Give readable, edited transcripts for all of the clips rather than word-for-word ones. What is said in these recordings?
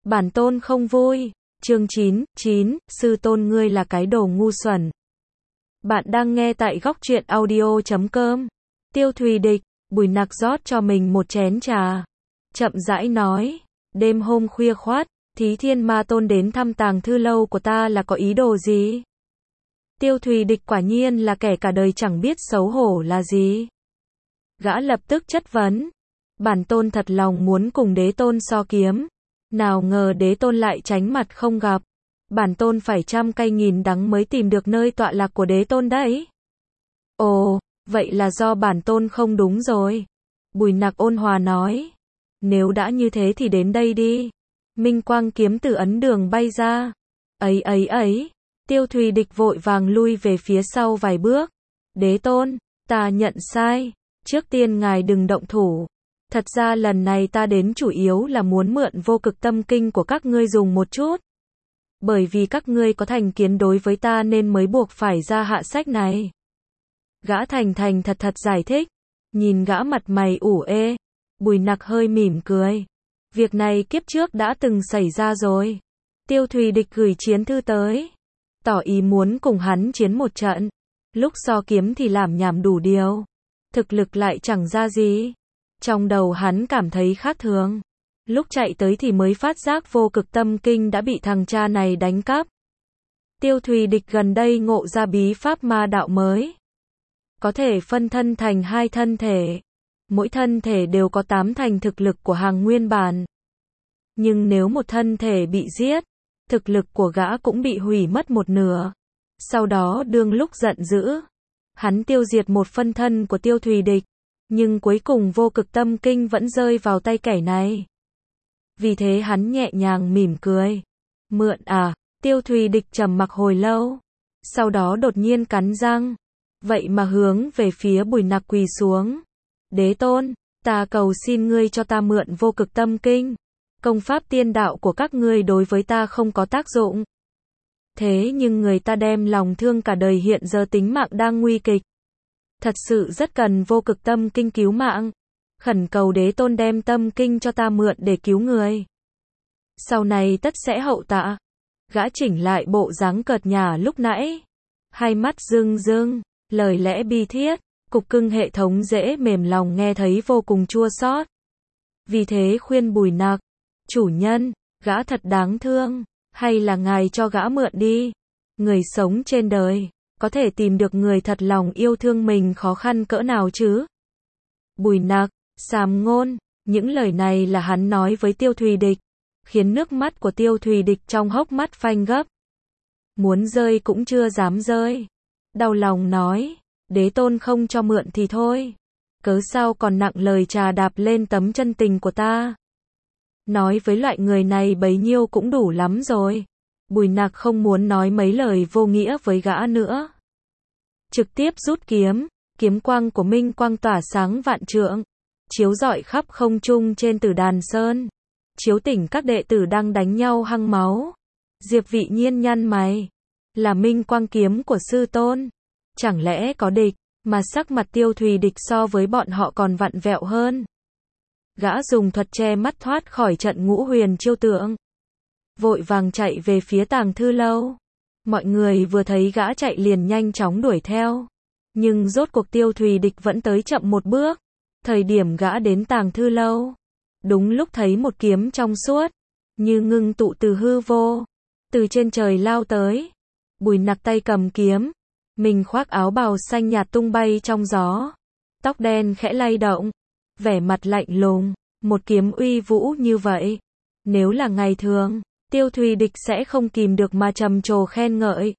Bản tôn không vui. Chương 9, sư tôn ngươi là cái đồ ngu xuẩn. Bạn đang nghe tại góc truyện audio.com. Tiêu Thùy Địch, Bùi Nặc rót cho mình một chén trà. Chậm rãi nói, đêm hôm khuya khoắt, Thí Thiên Ma Tôn đến thăm tàng thư lâu của ta là có ý đồ gì? Tiêu Thùy Địch quả nhiên là kẻ cả đời chẳng biết xấu hổ là gì. Gã lập tức chất vấn. Bản tôn thật lòng muốn cùng đế tôn so kiếm. Nào ngờ đế tôn lại tránh mặt không gặp. Bản tôn phải trăm cay nghìn đắng mới tìm được nơi tọa lạc của đế tôn đấy. Ồ, vậy là do bản tôn không đúng rồi. Bùi Nặc ôn hòa nói. Nếu đã như thế thì đến đây đi. Minh quang kiếm từ ấn đường bay ra. Ấy. Tiêu Thùy Địch vội vàng lui về phía sau vài bước. Đế tôn, ta nhận sai. Trước tiên ngài đừng động thủ. Thật ra lần này ta đến chủ yếu là muốn mượn vô cực tâm kinh của các ngươi dùng một chút. Bởi vì các ngươi có thành kiến đối với ta nên mới buộc phải ra hạ sách này. Gã thành thật giải thích. Nhìn gã mặt mày ủ ê. Bùi Nặc hơi mỉm cười. Việc này kiếp trước đã từng xảy ra rồi. Tiêu Thùy Địch gửi chiến thư tới. Tỏ ý muốn cùng hắn chiến một trận. Lúc so kiếm thì làm nhảm đủ điều. Thực lực lại chẳng ra gì. Trong đầu hắn cảm thấy khác thường. Lúc chạy tới thì mới phát giác vô cực tâm kinh đã bị thằng cha này đánh cắp. Tiêu Thùy Địch gần đây ngộ ra bí pháp ma đạo mới. Có thể phân thân thành 2 thân thể. Mỗi thân thể đều có 8 thành thực lực của hàng nguyên bản. Nhưng nếu một thân thể bị giết, thực lực của gã cũng bị hủy mất một nửa. Sau đó đương lúc giận dữ, hắn tiêu diệt một phân thân của Tiêu Thùy Địch. Nhưng cuối cùng vô cực tâm kinh vẫn rơi vào tay kẻ này. Vì thế hắn nhẹ nhàng mỉm cười. Mượn à? Tiêu Thùy Địch trầm mặc hồi lâu. Sau đó đột nhiên cắn răng. Vậy mà hướng về phía Bùi Nặc quỳ xuống. Đế tôn, ta cầu xin ngươi cho ta mượn vô cực tâm kinh. Công pháp tiên đạo của các ngươi đối với ta không có tác dụng. Thế nhưng người ta đem lòng thương cả đời hiện giờ tính mạng đang nguy kịch. Thật sự rất cần vô cực tâm kinh cứu mạng. Khẩn cầu đế tôn đem tâm kinh cho ta mượn để cứu người. Sau này tất sẽ hậu tạ. Gã chỉnh lại bộ dáng cợt nhả lúc nãy. Hai mắt rưng, lời lẽ bi thiết. Cục cưng hệ thống dễ mềm lòng nghe thấy vô cùng chua xót. Vì thế khuyên Bùi Nặc. Chủ nhân, gã thật đáng thương. Hay là ngài cho gã mượn đi. Người sống trên đời. Có thể tìm được người thật lòng yêu thương mình khó khăn cỡ nào chứ? Bùi Nặc, sàm ngôn, những lời này là hắn nói với Tiêu Thùy Địch, khiến nước mắt của Tiêu Thùy Địch trong hốc mắt phanh gấp. Muốn rơi cũng chưa dám rơi. Đau lòng nói, đế tôn không cho mượn thì thôi. Cớ sao còn nặng lời trà đạp lên tấm chân tình của ta. Nói với loại người này bấy nhiêu cũng đủ lắm rồi. Bùi Nặc không muốn nói mấy lời vô nghĩa với gã nữa. Trực tiếp rút kiếm, kiếm quang của minh quang tỏa sáng vạn trượng, chiếu rọi khắp không trung trên Tử Đàn Sơn, chiếu tỉnh các đệ tử đang đánh nhau hăng máu. Diệp Vị Nhiên nhăn mày, là minh quang kiếm của sư tôn, chẳng lẽ có địch, mà sắc mặt Tiêu Thùy Địch so với bọn họ còn vặn vẹo hơn. Gã dùng thuật che mắt thoát khỏi trận ngũ huyền chiêu tượng. Vội vàng chạy về phía tàng thư lâu. Mọi người vừa thấy gã chạy liền nhanh chóng đuổi theo. Nhưng rốt cuộc Tiêu Thùy Địch vẫn tới chậm một bước. Thời điểm gã đến tàng thư lâu. Đúng lúc thấy một kiếm trong suốt. Như ngưng tụ từ hư vô. Từ trên trời lao tới. Bùi Nặc tay cầm kiếm. Mình khoác áo bào xanh nhạt tung bay trong gió. Tóc đen khẽ lay động. Vẻ mặt lạnh lùng. Một kiếm uy vũ như vậy. Nếu là ngày thường, Tiêu Thùy Địch sẽ không kìm được mà trầm trồ khen ngợi.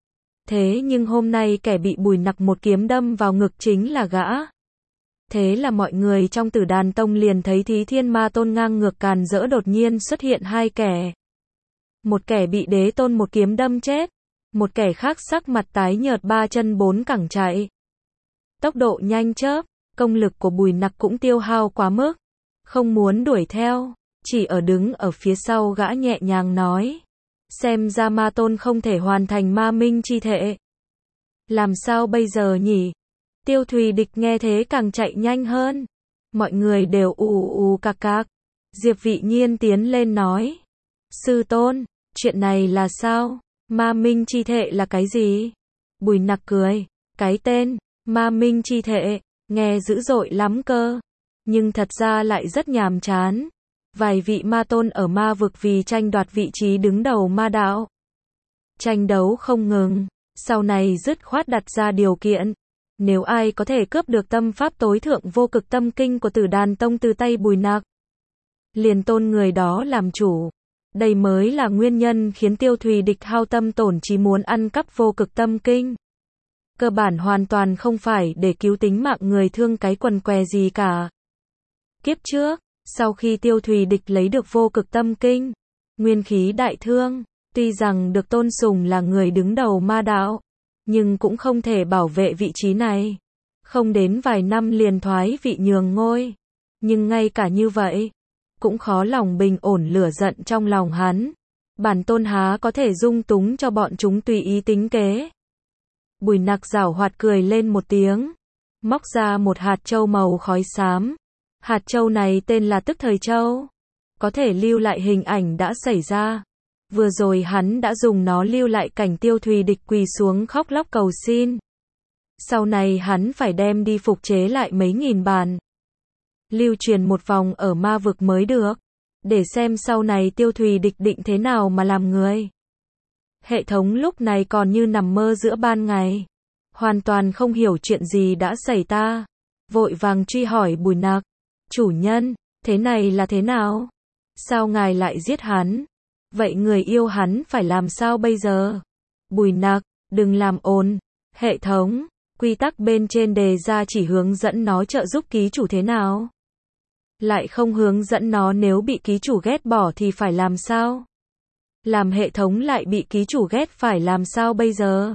Thế nhưng hôm nay kẻ bị Bùi Nặc một kiếm đâm vào ngực chính là gã. Thế là mọi người trong Tử Đàn Tông liền thấy Thí Thiên Ma Tôn ngang ngược càn rỡ đột nhiên xuất hiện 2 kẻ. Một kẻ bị đế tôn một kiếm đâm chết. Một kẻ khác sắc mặt tái nhợt 3 chân 4 cẳng chạy. Tốc độ nhanh chớp, công lực của Bùi Nặc cũng tiêu hao quá mức. Không muốn đuổi theo. Chỉ ở đứng ở phía sau gã nhẹ nhàng nói. Xem ra Ma Tôn không thể hoàn thành ma minh chi thể. Làm sao bây giờ nhỉ? Tiêu Thùy Địch nghe thế càng chạy nhanh hơn. Mọi người đều ù cạc cạc. Diệp Vị Nhiên tiến lên nói. Sư tôn, chuyện này là sao? Ma minh chi thệ là cái gì? Bùi Nặc cười, cái tên, ma minh chi thệ, nghe dữ dội lắm cơ. Nhưng thật ra lại rất nhàm chán. Vài vị ma tôn ở ma vực vì tranh đoạt vị trí đứng đầu ma đạo. Tranh đấu không ngừng, sau này dứt khoát đặt ra điều kiện. Nếu ai có thể cướp được tâm pháp tối thượng vô cực tâm kinh của Tử Đàn Tông từ tay Bùi Nặc, liền tôn người đó làm chủ. Đây mới là nguyên nhân khiến Tiêu Thùy Địch hao tâm tổn trí muốn ăn cắp vô cực tâm kinh. Cơ bản hoàn toàn không phải để cứu tính mạng người thương cái quần què gì cả. Kiếp trước, sau khi Tiêu Thùy Địch lấy được vô cực tâm kinh, nguyên khí đại thương, tuy rằng được tôn sùng là người đứng đầu ma đạo, nhưng cũng không thể bảo vệ vị trí này. Không đến vài năm liền thoái vị nhường ngôi. Nhưng ngay cả như vậy, cũng khó lòng bình ổn lửa giận trong lòng hắn. Bản tôn há có thể dung túng cho bọn chúng tùy ý tính kế. Bùi Nặc giảo hoạt cười lên một tiếng, móc ra một hạt châu màu khói xám. Hạt châu này tên là Tức Thời Châu, có thể lưu lại hình ảnh đã xảy ra. Vừa rồi hắn đã dùng nó lưu lại cảnh Tiêu Thùy Địch quỳ xuống khóc lóc cầu xin. Sau này hắn phải đem đi phục chế lại mấy nghìn bản, lưu truyền một vòng ở ma vực mới được, để xem sau này Tiêu Thùy Địch định thế nào mà làm người. Hệ thống lúc này còn như nằm mơ giữa ban ngày, hoàn toàn không hiểu chuyện gì đã xảy ra, vội vàng truy hỏi Bùi Nặc, chủ nhân, thế này là thế nào? Sao ngài lại giết hắn? Vậy người yêu hắn phải làm sao bây giờ? Bùi Nặc, đừng làm ồn, hệ thống, quy tắc bên trên đề ra chỉ hướng dẫn nó trợ giúp ký chủ thế nào? Lại không hướng dẫn nó nếu bị ký chủ ghét bỏ thì phải làm sao? Làm hệ thống lại bị ký chủ ghét phải làm sao bây giờ?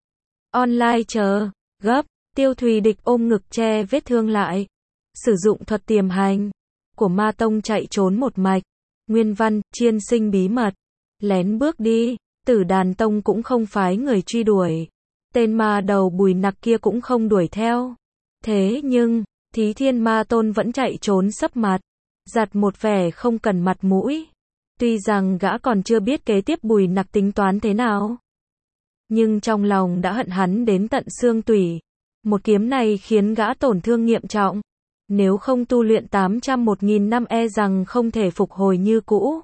Online chờ, gấp, Tiêu Thùy Địch ôm ngực che vết thương lại. Sử dụng thuật tiềm hành của ma tông chạy trốn một mạch. Nguyên văn, chiên sinh bí mật. Lén bước đi, Tử Đàn Tông cũng không phái người truy đuổi. Tên ma đầu Bùi Nặc kia cũng không đuổi theo. Thế nhưng, Thí Thiên Ma Tôn vẫn chạy trốn sấp mặt, giặt một vẻ không cần mặt mũi. Tuy rằng gã còn chưa biết kế tiếp Bùi Nặc tính toán thế nào, nhưng trong lòng đã hận hắn đến tận xương tủy. Một kiếm này khiến gã tổn thương nghiêm trọng. Nếu không tu luyện 800-1000 năm e rằng không thể phục hồi như cũ.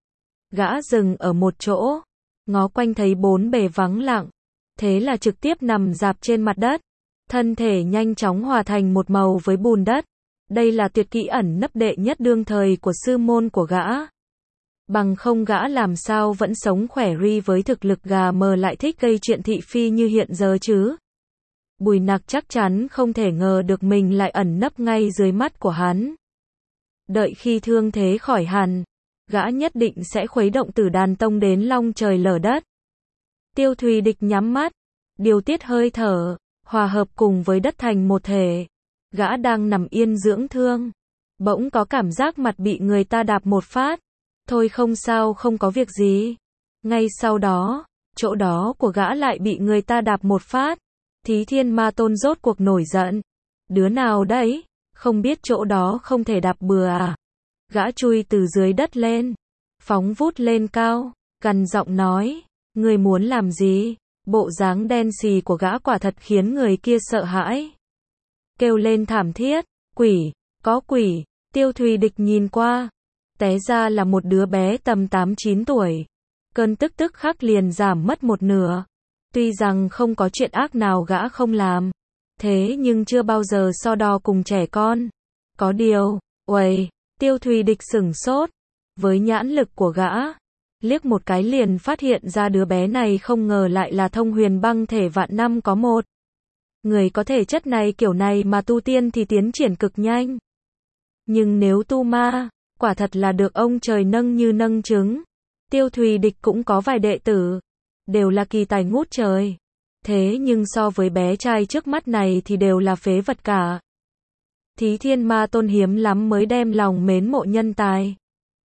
Gã dừng ở một chỗ, ngó quanh thấy bốn bề vắng lặng, thế là trực tiếp nằm rạp trên mặt đất. Thân thể nhanh chóng hòa thành một màu với bùn đất. Đây là tuyệt kỹ ẩn nấp đệ nhất đương thời của sư môn của gã. Bằng không gã làm sao vẫn sống khỏe ri với thực lực gà mờ lại thích gây chuyện thị phi như hiện giờ chứ. Bùi Nặc chắc chắn không thể ngờ được mình lại ẩn nấp ngay dưới mắt của hắn. Đợi khi thương thế khỏi hẳn, gã nhất định sẽ khuấy động Tử Đàn Tông đến long trời lở đất. Tiêu Thùy Địch nhắm mắt, điều tiết hơi thở, hòa hợp cùng với đất thành một thể. Gã đang nằm yên dưỡng thương, bỗng có cảm giác mặt bị người ta đạp một phát. Thôi không sao, không có việc gì. Ngay sau đó, chỗ đó của gã lại bị người ta đạp một phát. Thí Thiên Ma Tôn rốt cuộc nổi giận. Đứa nào đấy? Không biết chỗ đó không thể đạp bừa à? Gã chui từ dưới đất lên, phóng vút lên cao, gằn giọng nói, ngươi muốn làm gì? Bộ dáng đen xì của gã quả thật khiến người kia sợ hãi. Kêu lên thảm thiết, quỷ, có quỷ. Tiêu Thùy Địch nhìn qua, té ra là một đứa bé tầm 8-9 tuổi. Cơn tức khắc liền giảm mất một nửa. Tuy rằng không có chuyện ác nào gã không làm, thế nhưng chưa bao giờ so đo cùng trẻ con. Có điều, uầy, Tiêu Thùy Địch sửng sốt. Với nhãn lực của gã, liếc một cái liền phát hiện ra đứa bé này không ngờ lại là Thông Huyền Băng Thể vạn năm có một. Người có thể chất này kiểu này mà tu tiên thì tiến triển cực nhanh. Nhưng nếu tu ma, quả thật là được ông trời nâng như nâng trứng. Tiêu Thùy Địch cũng có vài đệ tử, đều là kỳ tài ngút trời. Thế nhưng so với bé trai trước mắt này thì đều là phế vật cả. Thí Thiên Ma Tôn hiếm lắm mới đem lòng mến mộ nhân tài.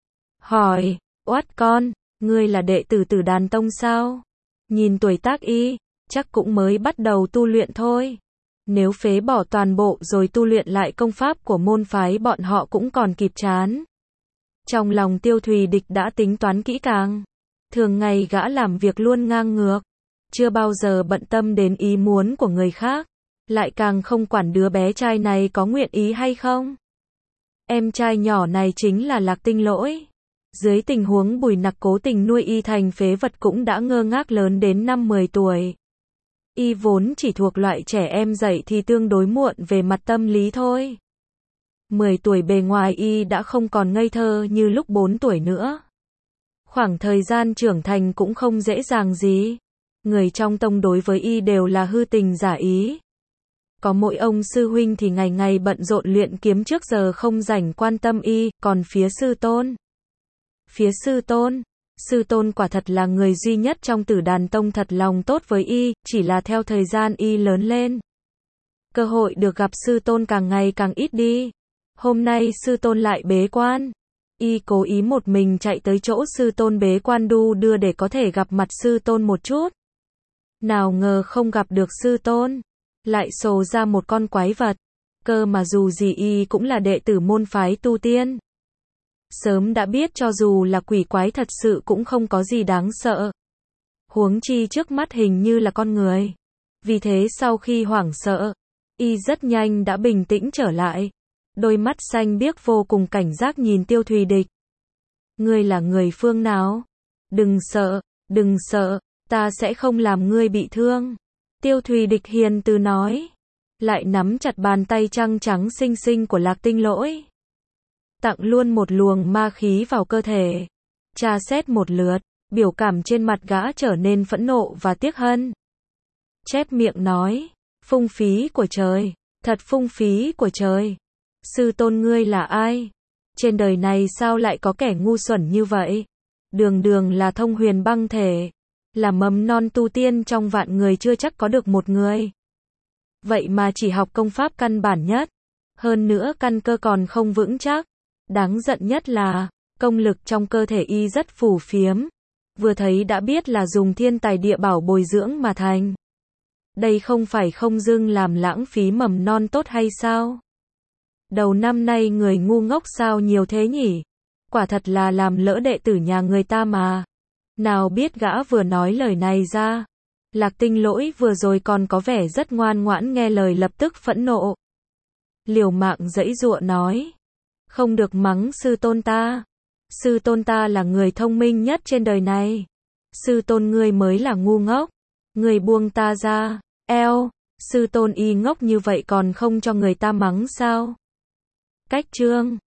Hỏi, oát con, ngươi là đệ tử Tử Đàn Tông sao? Nhìn tuổi tác y, chắc cũng mới bắt đầu tu luyện thôi. Nếu phế bỏ toàn bộ rồi tu luyện lại công pháp của môn phái bọn họ cũng còn kịp chán. Trong lòng Tiêu Thùy Địch đã tính toán kỹ càng. Thường ngày gã làm việc luôn ngang ngược, chưa bao giờ bận tâm đến ý muốn của người khác, lại càng không quản đứa bé trai này có nguyện ý hay không. Em trai nhỏ này chính là Lạc Tinh Lỗi. Dưới tình huống Bùi Nặc cố tình nuôi y thành phế vật cũng đã ngơ ngác lớn đến năm 10 tuổi. Y vốn chỉ thuộc loại trẻ em dậy thì tương đối muộn về mặt tâm lý thôi. 10 tuổi bề ngoài y đã không còn ngây thơ như lúc 4 tuổi nữa. Khoảng thời gian trưởng thành cũng không dễ dàng gì. Người trong tông đối với y đều là hư tình giả ý. Có mỗi ông sư huynh thì ngày ngày bận rộn luyện kiếm trước giờ không rảnh quan tâm y, còn phía sư tôn quả thật là người duy nhất trong Tử Đàn Tông thật lòng tốt với y, chỉ là theo thời gian y lớn lên, cơ hội được gặp sư tôn càng ngày càng ít đi. Hôm nay sư tôn lại bế quan. Y cố ý một mình chạy tới chỗ sư tôn bế quan đu đưa để có thể gặp mặt sư tôn một chút. Nào ngờ không gặp được sư tôn, lại sồ ra một con quái vật. Cơ mà dù gì y cũng là đệ tử môn phái tu tiên. Sớm đã biết cho dù là quỷ quái thật sự cũng không có gì đáng sợ. Huống chi trước mắt hình như là con người. Vì thế sau khi hoảng sợ, y rất nhanh đã bình tĩnh trở lại. Đôi mắt xanh biếc vô cùng cảnh giác nhìn Tiêu Thùy Địch. Ngươi là người phương nào? Đừng sợ, ta sẽ không làm ngươi bị thương. Tiêu Thùy Địch hiền từ nói. Lại nắm chặt bàn tay trắng trắng xinh xinh của Lạc Tinh Lỗi. Tặng luôn một luồng ma khí vào cơ thể. Tra xét một lượt, biểu cảm trên mặt gã trở nên phẫn nộ và tiếc hận. Chép miệng nói. Phung phí của trời. Thật phung phí của trời. Sư tôn ngươi là ai? Trên đời này sao lại có kẻ ngu xuẩn như vậy? Đường đường là thông huyền băng thể. Là mầm non tu tiên trong vạn người chưa chắc có được một người. Vậy mà chỉ học công pháp căn bản nhất. Hơn nữa căn cơ còn không vững chắc. Đáng giận nhất là, công lực trong cơ thể y rất phù phiếm. Vừa thấy đã biết là dùng thiên tài địa bảo bồi dưỡng mà thành. Đây không phải không dưng làm lãng phí mầm non tốt hay sao? Đầu năm nay người ngu ngốc sao nhiều thế nhỉ? Quả thật là làm lỡ đệ tử nhà người ta mà. Nào biết gã vừa nói lời này ra. Lạc Tinh Lỗi vừa rồi còn có vẻ rất ngoan ngoãn nghe lời lập tức phẫn nộ. Liều mạng giãy giụa nói. Không được mắng sư tôn ta. Sư tôn ta là người thông minh nhất trên đời này. Sư tôn ngươi mới là ngu ngốc. Ngươi buông ta ra. Eo, sư tôn y ngốc như vậy còn không cho người ta mắng sao? Cách chương